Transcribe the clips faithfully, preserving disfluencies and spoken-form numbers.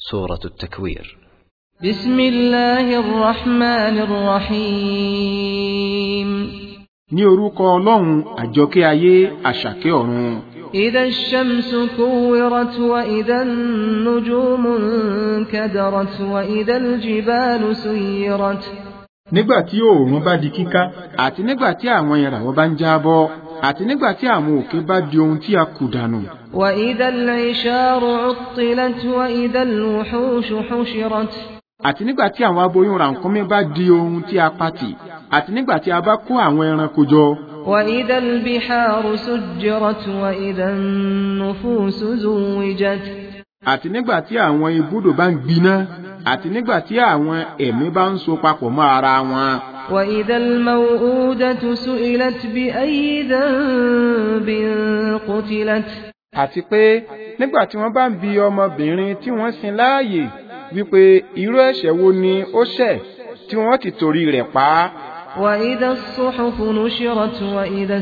سورة التكوير. بسم الله الرحمن الرحيم. ní orúkọ Ọlọ́run àjọkẹ́ ayé àṣàkẹ́ ọ̀run. إذا الشمس كورت وإذا النجوم انكدرت وإذا الجبال سيرت. nígbà tí oòrùn bá di kíká àti nígbà tí àwọn ìràwọ̀ bá ń jábọ́ àti nígbà tí àwọn òkè bá di ohun tí a kù dànù. وإذا العشار عطلت وإذا الوحوش حشرت. àti nígbà tí àwọn aboyún ràkúnmí bá di ohun tí a pàtì àti nígbà tí a bá kó àwọn ẹranko jọ. وإذا البحار سجرت وإذا النفوس زوجت. àti nígbà tí àwọn ibùdó bá ń gbiná àti nígbà tí àwọn ẹ̀mí bá ń so papọ̀ mọ́ ara wọn. وإذا الموءودة سئلت بأي ذنب قتلت. àti pé nígbà tí wọ́n bá ń bi ọmọbìnrin tí wọ́n sin láàyè wípé irú ẹ̀ṣẹ̀ wo ni ó ṣẹ̀ tí wọ́n ti torí rẹ̀ pa á. وإذا الصحف نشرت وإذا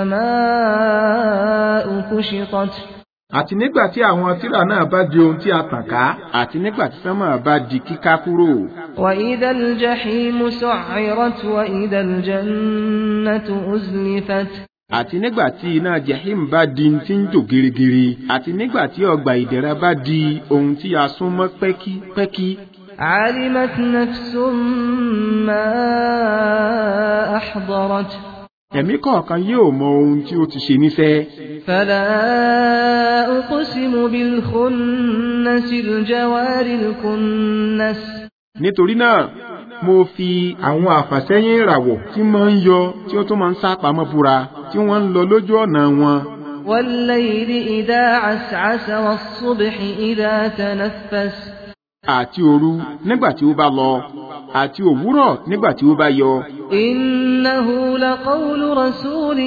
السماء كشطت. àti nígbà tí àwọn tírà náà bá di ohun tí a tàn ká àti nígbà tí sánmà bá di kíká kúrò. وإذا الجحيم سعرت وإذا الجنة أزلفت. àti nígbà tí iná jahim bá di tí ń jò girigiri àti nígbà tí ọgbà ìdẹ̀ra bá di ohun tí a sún mọ́ pẹ́kípẹ́kí. علمت نفس ما أحضرت. ẹ̀mí kọ̀ọ̀kan yóò mọ ohun tí ó ti ṣe níṣẹ́. فلا أقسم بالخنس الجوار الكنس. nítorí náà mo fi àwọn àfàsẹ́yìn ìràwọ̀ tí máa ń yọ tí ó tún máa ń sá pamọ́ búra tí wọ́n ń lọ lójú ọ̀nà wọn. والليل إذا عسعس والصبح إذا تنفس. àti òru nígbà tí ó bá lọ àti òwúrọ̀ nígbà tí ó bá yọ. إنه لقول رسول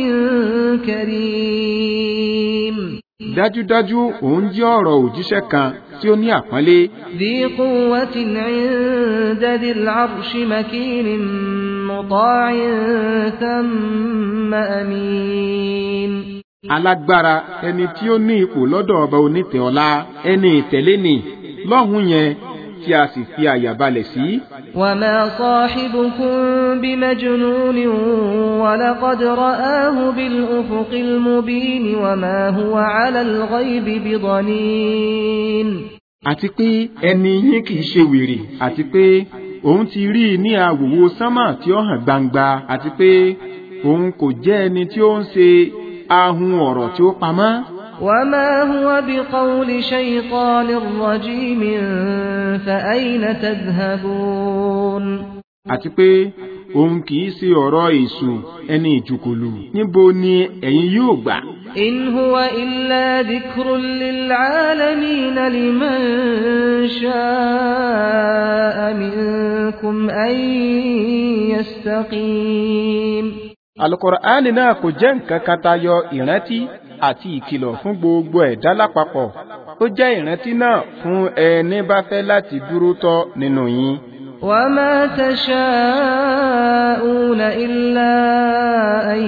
كريم. dájúdájú òun jẹ́ ọ̀rọ̀ òjíṣẹ́ kan tí ó ní àpọ́nlé. ذي قوة عند ذي العرش مكين مطاع ثم أمين. alágbára ẹni tí ó ní ipò lọ́dọ̀ ọba onítẹ̀ ọlá ẹni ìtẹ̀lé ni lọ́hùn yẹn tí a sì fi àyà balẹ̀ sí. وما صاحبكم بمجنون ولقد رآه بالأفق المبين وما هو على الغيب بضنين. àti pé ẹni yín kìí ṣe wèrè àti pé òun ti rí i ní àwòwò sánmà tí ó hàn gbangba àti pé òun kò jẹ́ ẹni tí ó ń ṣe ahun ọ̀rọ̀ tí ó pamọ́. وما هو بقول شيطان رجيم فأين تذهبون. àti pé òun kìí ṣe ọ̀rọ̀ èṣù ẹni ìjùkòlù níbo ni ẹ̀yin yóò gbà. إن هو إلا ذكر للعالمين لمن شاء منكم أن يستقيم. Al-Qur'ani náà kò jẹ́ nǹkan kan tayọ ìrántí àti ìkìlọ̀ fún gbogbo ẹ̀dá lápapọ̀. ó jẹ́ ìrántí náà fún ẹni bá fẹ́ láti dúró tọ́ nínú yín. وما تشاءون إلا أن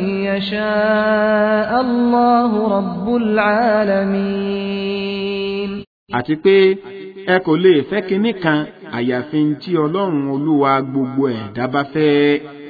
يشاء الله رب العالمين. àti pé ẹ kò lè fẹ́ kinní kan àyàfi tí Ọlọ́run Olúwa gbogbo ẹ̀dá bá fẹ́.